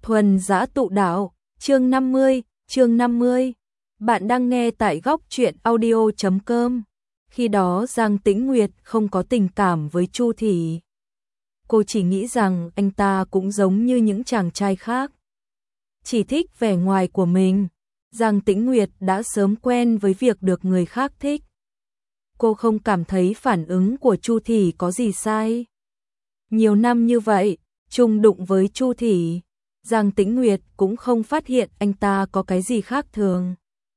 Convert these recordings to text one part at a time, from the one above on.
Thuần Dã Tụ Đạo, chương 50. Bạn đang nghe tại góc truyện audio.com. Khi đó Giang Tĩnh Nguyệt không có tình cảm với Chu Thị. Cô chỉ nghĩ rằng anh ta cũng giống như những chàng trai khác, chỉ thích vẻ ngoài của mình. Giang Tĩnh Nguyệt đã sớm quen với việc được người khác thích. Cô không cảm thấy phản ứng của Chu Thị có gì sai. Nhiều năm như vậy, chung đụng với Chu Thị, Giang Tĩnh Nguyệt cũng không phát hiện anh ta có cái gì khác thường.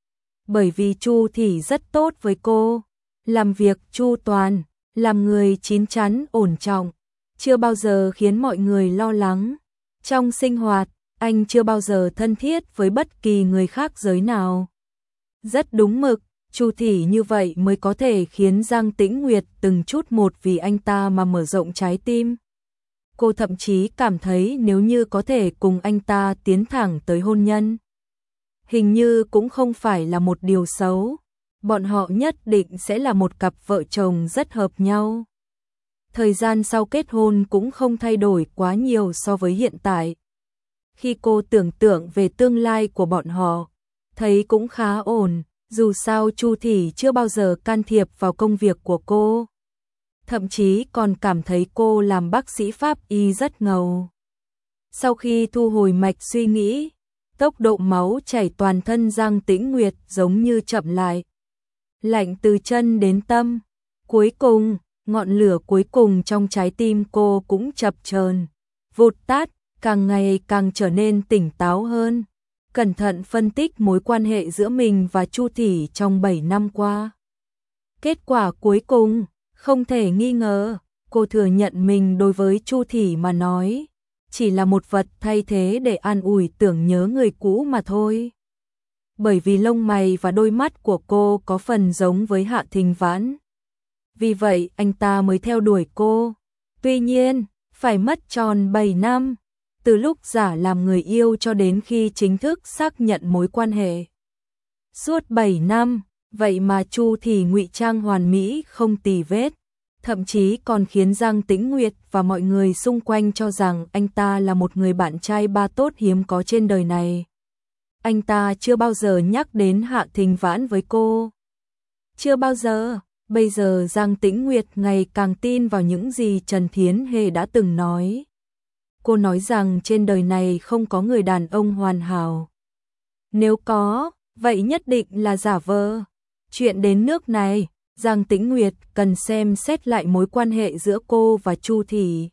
Bởi vì Chu Thị rất tốt với cô, làm việc chu toàn, làm người chín chắn ổn trọng, chưa bao giờ khiến mọi người lo lắng. Trong sinh hoạt, anh chưa bao giờ thân thiết với bất kỳ người khác giới nào. Rất đúng mực, Chu Thị như vậy mới có thể khiến Giang Tĩnh Nguyệt từng chút một vì anh ta mà mở rộng trái tim. Cô thậm chí cảm thấy nếu như có thể cùng anh ta tiến thẳng tới hôn nhân, hình như cũng không phải là một điều xấu. Bọn họ nhất định sẽ là một cặp vợ chồng rất hợp nhau. Thời gian sau kết hôn cũng không thay đổi quá nhiều so với hiện tại. Khi cô tưởng tượng về tương lai của bọn họ, thấy cũng khá ổn, dù sao Chu Thị chưa bao giờ can thiệp vào công việc của cô. Thậm chí còn cảm thấy cô làm bác sĩ pháp y rất ngầu. Sau khi thu hồi mạch suy nghĩ, tốc độ máu chảy toàn thân Giang Tĩnh Nguyệt giống như chậm lại. Lạnh từ chân đến tâm. Cuối cùng, ngọn lửa cuối cùng trong trái tim cô cũng chập chờn, vụt tắt, càng ngày càng trở nên tỉnh táo hơn. Cẩn thận phân tích mối quan hệ giữa mình và Chu Thị trong 7 năm qua. Kết quả cuối cùng, không thể nghi ngờ, cô thừa nhận mình đối với Chu Thị mà nói, chỉ là một vật thay thế để an ủi tưởng nhớ người cũ mà thôi. Bởi vì lông mày và đôi mắt của cô có phần giống với Hạ Thính Vãn. Vì vậy anh ta mới theo đuổi cô. Tuy nhiên, phải mất tròn 7 năm, từ lúc giả làm người yêu cho đến khi chính thức xác nhận mối quan hệ. Suốt 7 năm, vậy mà Chu Thị ngụy trang hoàn mỹ không tì vết, thậm chí còn khiến Giang Tĩnh Nguyệt và mọi người xung quanh cho rằng anh ta là một người bạn trai ba tốt hiếm có trên đời này. Anh ta chưa bao giờ nhắc đến Hạ Thính Vãn với cô. Chưa bao giờ. Bây giờ Giang Tĩnh Nguyệt ngày càng tin vào những gì Trần Thiến Hề đã từng nói. Cô nói rằng trên đời này không có người đàn ông hoàn hảo. Nếu có, vậy nhất định là giả vờ. Chuyện đến nước này, Giang Tĩnh Nguyệt cần xem xét lại mối quan hệ giữa cô và Chu Thị.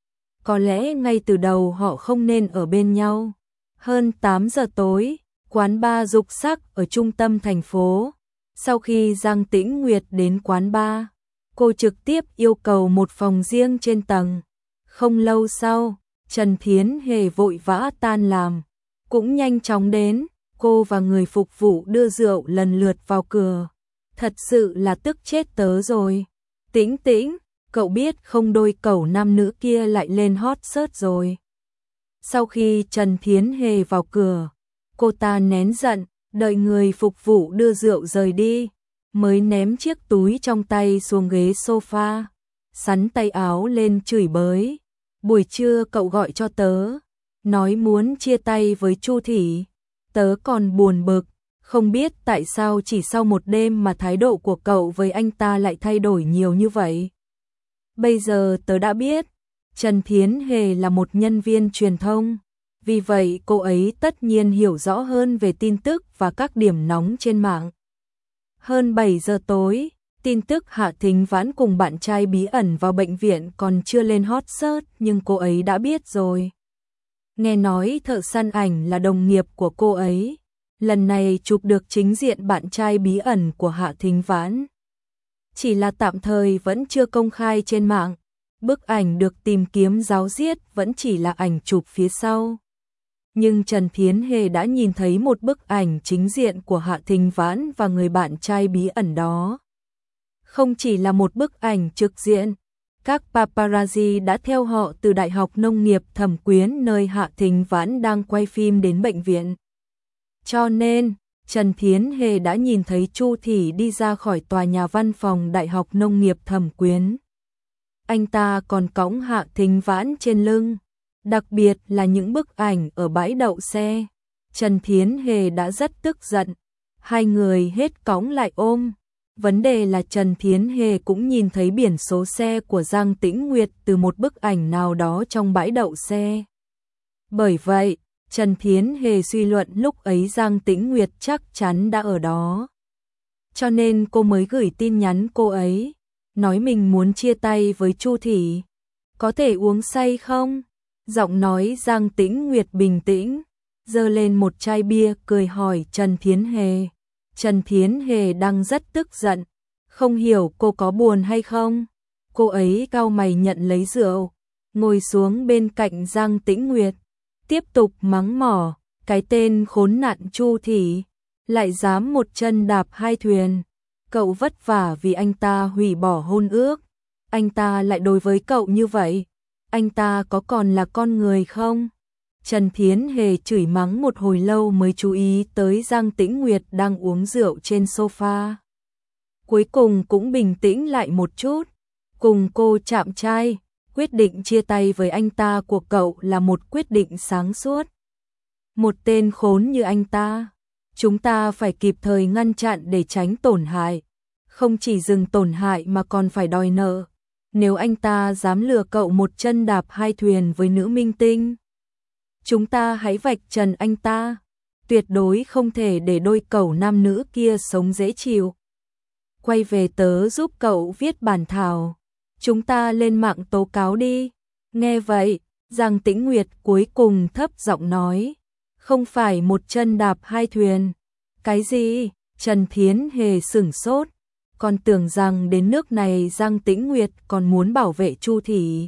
Có lẽ ngay từ đầu họ không nên ở bên nhau. Hơn 8 giờ tối, quán bar dục sắc ở trung tâm thành phố. Sau khi Giang Tĩnh Nguyệt đến quán bar, cô trực tiếp yêu cầu một phòng riêng trên tầng. Không lâu sau, Trần Thiến Hề vội vã tan làm, cũng nhanh chóng đến. Cô và người phục vụ đưa rượu lần lượt vào cửa. Thật sự là tức chết tớ rồi. Tĩnh Tĩnh, cậu biết không đôi cẩu nam nữ kia lại lên hot search rồi. Sau khi Trần Thiến Hề vào cửa, cô ta nén giận, đợi người phục vụ đưa rượu rời đi, mới ném chiếc túi trong tay xuống ghế sofa, xắn tay áo lên chửi bới. Buổi trưa cậu gọi cho tớ, nói muốn chia tay với Chu Thị. Tớ còn buồn bực, không biết tại sao chỉ sau một đêm mà thái độ của cậu với anh ta lại thay đổi nhiều như vậy. Bây giờ tớ đã biết, Trần Thiến Hề là một nhân viên truyền thông. Vì vậy cô ấy tất nhiên hiểu rõ hơn về tin tức và các điểm nóng trên mạng. Hơn 7 giờ tối, tin tức Hạ Thính Vãn cùng bạn trai bí ẩn vào bệnh viện còn chưa lên hot search nhưng cô ấy đã biết rồi. Nghe nói thợ săn ảnh là đồng nghiệp của cô ấy, lần này chụp được chính diện bạn trai bí ẩn của Hạ Thính Vãn. Chỉ là tạm thời vẫn chưa công khai trên mạng, bức ảnh được tìm kiếm ráo riết vẫn chỉ là ảnh chụp phía sau. Nhưng Trần Thiến Hề đã nhìn thấy một bức ảnh chính diện của Hạ Thính Vãn và người bạn trai bí ẩn đó. Không chỉ là một bức ảnh trực diện, các paparazzi đã theo họ từ Đại học Nông nghiệp Thẩm Quyến nơi Hạ Thính Vãn đang quay phim đến bệnh viện. Cho nên, Trần Thiến Hề đã nhìn thấy Chu Thị đi ra khỏi tòa nhà văn phòng Đại học Nông nghiệp Thẩm Quyến. Anh ta còn cõng Hạ Thính Vãn trên lưng. đặc biệt là những bức ảnh ở bãi đậu xe. Trần Thiến Hề đã rất tức giận, hai người hết cõng lại ôm. Vấn đề là Trần Thiến Hề cũng nhìn thấy biển số xe của Giang Tĩnh Nguyệt từ một bức ảnh nào đó trong bãi đậu xe. Bởi vậy, Trần Thiến Hề suy luận lúc ấy Giang Tĩnh Nguyệt chắc chắn đã ở đó. Cho nên cô mới gửi tin nhắn cô ấy, nói mình muốn chia tay với Chu Thị. Có thể uống say không? Giọng nói Giang Tĩnh Nguyệt bình tĩnh, giơ lên một chai bia cười hỏi Trần Thiến Hề. Trần Thiến Hề đang rất tức giận, không hiểu cô có buồn hay không. Cô ấy cau mày nhận lấy rượu, ngồi xuống bên cạnh Giang Tĩnh Nguyệt, tiếp tục mắng mỏ, cái tên khốn nạn Chu Thị, lại dám một chân đạp hai thuyền. Cậu vất vả vì anh ta hủy bỏ hôn ước, anh ta lại đối với cậu như vậy, anh ta có còn là con người không? Trần Thiến Hề chửi mắng một hồi lâu mới chú ý tới Giang Tĩnh Nguyệt đang uống rượu trên sofa. Cuối cùng cũng bình tĩnh lại một chút, cùng cô chạm chai, quyết định chia tay với anh ta của cậu là một quyết định sáng suốt. Một tên khốn như anh ta, chúng ta phải kịp thời ngăn chặn để tránh tổn hại, không chỉ dừng tổn hại mà còn phải đòi nợ. Nếu anh ta dám lừa cậu một chân đạp hai thuyền với nữ minh tinh, chúng ta hãy vạch trần anh ta, tuyệt đối không thể để đôi cẩu nam nữ kia sống dễ chịu. Quay về tớ giúp cậu viết bản thảo, chúng ta lên mạng tố cáo đi. Nghe vậy, Giang Tĩnh Nguyệt cuối cùng thấp giọng nói, không phải một chân đạp hai thuyền. Cái gì? Trần Thiến Hề sửng sốt, còn tưởng rằng đến nước này Giang Tĩnh Nguyệt còn muốn bảo vệ Chu Thị.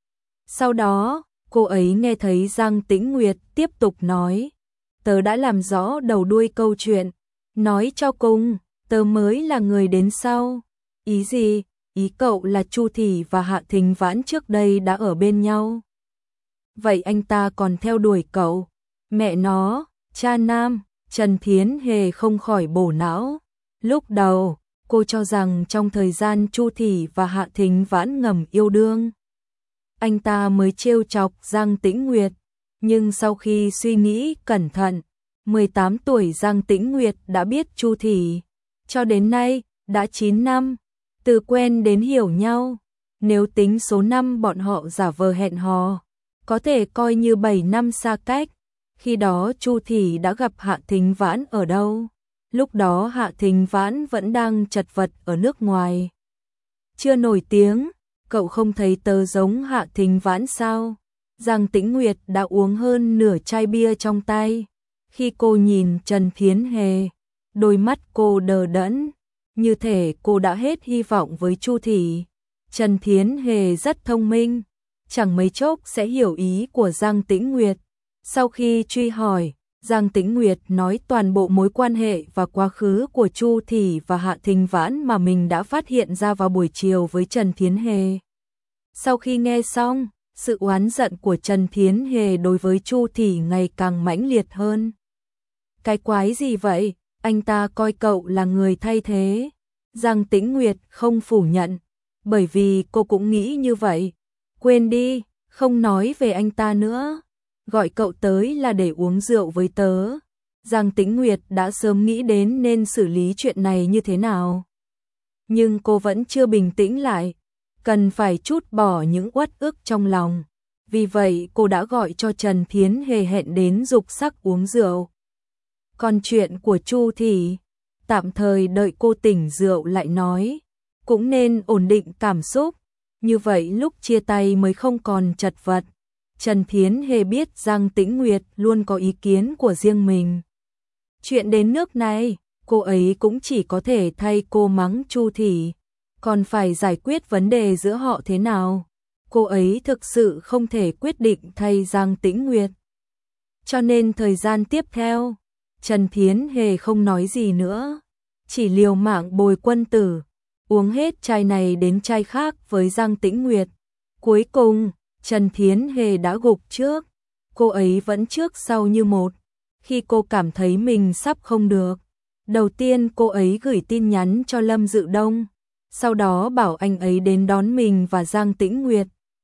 Sau đó, cô ấy nghe thấy Giang Tĩnh Nguyệt tiếp tục nói, tớ đã làm rõ đầu đuôi câu chuyện, nói cho cùng, tớ mới là người đến sau. Ý gì? Ý cậu là Chu Thị và Hạ Thính Vãn trước đây đã ở bên nhau. Vậy anh ta còn theo đuổi cậu? Mẹ nó, cha nam. Trần Thiến Hề không khỏi bổ não. Lúc đầu, cô cho rằng trong thời gian Chu Thị và Hạ Thính Vãn ngầm yêu đương, anh ta mới trêu chọc Giang Tĩnh Nguyệt. Nhưng sau khi suy nghĩ cẩn thận, 18 tuổi Giang Tĩnh Nguyệt đã biết Chu Thị. Cho đến nay, đã 9 năm, từ quen đến hiểu nhau. Nếu tính số năm bọn họ giả vờ hẹn hò, có thể coi như 7 năm xa cách. Khi đó Chu Thị đã gặp Hạ Thính Vãn ở đâu? Lúc đó Hạ Thính Vãn vẫn đang chật vật ở nước ngoài, chưa nổi tiếng. Cậu không thấy tớ giống Hạ Thính Vãn sao? Giang Tĩnh Nguyệt đã uống hơn nửa chai bia trong tay. Khi cô nhìn Trần Thiến Hề, đôi mắt cô đờ đẫn, như thể cô đã hết hy vọng với Chu Thị. Trần Thiến Hề rất thông minh, chẳng mấy chốc sẽ hiểu ý của Giang Tĩnh Nguyệt. Sau khi truy hỏi, Giang Tĩnh Nguyệt nói toàn bộ mối quan hệ và quá khứ của Chu Thị và Hạ Thính Vãn mà mình đã phát hiện ra vào buổi chiều với Trần Thiến Hề. Sau khi nghe xong, sự oán giận của Trần Thiến Hề đối với Chu Thị ngày càng mãnh liệt hơn. Cái quái gì vậy? Anh ta coi cậu là người thay thế. Giang Tĩnh Nguyệt không phủ nhận, bởi vì cô cũng nghĩ như vậy. Quên đi, không nói về anh ta nữa. Gọi cậu tới là để uống rượu với tớ. Giang Tĩnh Nguyệt đã sớm nghĩ đến nên xử lý chuyện này như thế nào. Nhưng cô vẫn chưa bình tĩnh lại, cần phải trút bỏ những uất ức trong lòng. Vì vậy cô đã gọi cho Trần Thiến Hề hẹn đến dục sắc uống rượu. Còn chuyện của Chu Thị, tạm thời đợi cô tỉnh rượu lại nói, cũng nên ổn định cảm xúc, như vậy lúc chia tay mới không còn chật vật. Trần Thiến Hề biết Giang Tĩnh Nguyệt luôn có ý kiến của riêng mình. Chuyện đến nước này, cô ấy cũng chỉ có thể thay cô mắng Chu Thị, còn phải giải quyết vấn đề giữa họ thế nào. Cô ấy thực sự không thể quyết định thay Giang Tĩnh Nguyệt. Cho nên thời gian tiếp theo, Trần Thiến Hề không nói gì nữa, chỉ liều mạng bồi quân tử, uống hết chai này đến chai khác với Giang Tĩnh Nguyệt. Cuối cùng, Trần Thiến Hề đã gục trước, cô ấy vẫn trước sau như một. Khi cô cảm thấy mình sắp không được, đầu tiên cô ấy gửi tin nhắn cho Lâm Dự Đông, sau đó bảo anh ấy đến đón mình và Giang Tĩnh Nguyệt.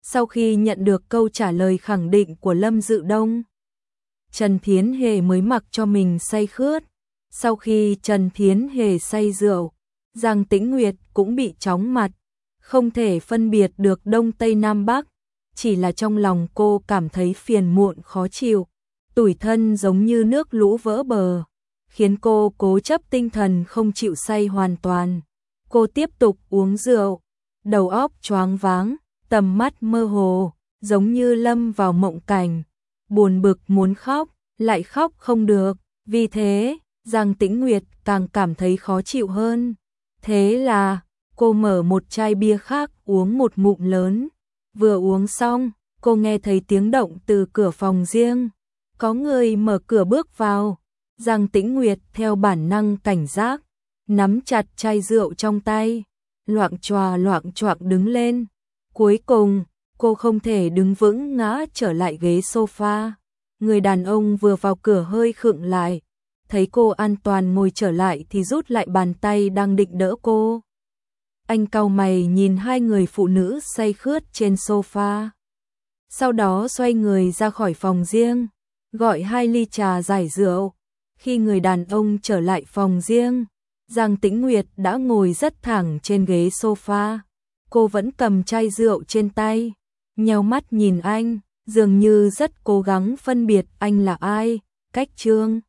Sau khi nhận được câu trả lời khẳng định của Lâm Dự Đông, Trần Thiến Hề mới mặc cho mình say khướt. Sau khi Trần Thiến Hề say rượu, Giang Tĩnh Nguyệt cũng bị chóng mặt, không thể phân biệt được Đông Tây Nam Bắc, chỉ là trong lòng cô cảm thấy phiền muộn khó chịu, tủi thân giống như nước lũ vỡ bờ, khiến cô cố chấp tinh thần không chịu say hoàn toàn. Cô tiếp tục uống rượu, đầu óc choáng váng, tầm mắt mơ hồ, giống như lâm vào mộng cảnh, buồn bực muốn khóc, lại khóc không được, vì thế, Giang Tĩnh Nguyệt càng cảm thấy khó chịu hơn. Thế là, cô mở một chai bia khác uống một ngụm lớn, vừa uống xong, cô nghe thấy tiếng động từ cửa phòng riêng, có người mở cửa bước vào. Giang Tĩnh Nguyệt theo bản năng cảnh giác, nắm chặt chai rượu trong tay, loạng choạng đứng lên. Cuối cùng, cô không thể đứng vững ngã trở lại ghế sofa. Người đàn ông vừa vào cửa hơi khựng lại, thấy cô an toàn ngồi trở lại thì rút lại bàn tay đang định đỡ cô. Anh cau mày nhìn hai người phụ nữ say khướt trên sofa. Sau đó xoay người ra khỏi phòng riêng, gọi 2 ly trà giải rượu. Khi người đàn ông trở lại phòng riêng, Giang Tĩnh Nguyệt đã ngồi rất thẳng trên ghế sofa. Cô vẫn cầm chai rượu trên tay, nheo mắt nhìn anh, dường như rất cố gắng phân biệt anh là ai. Cách Chương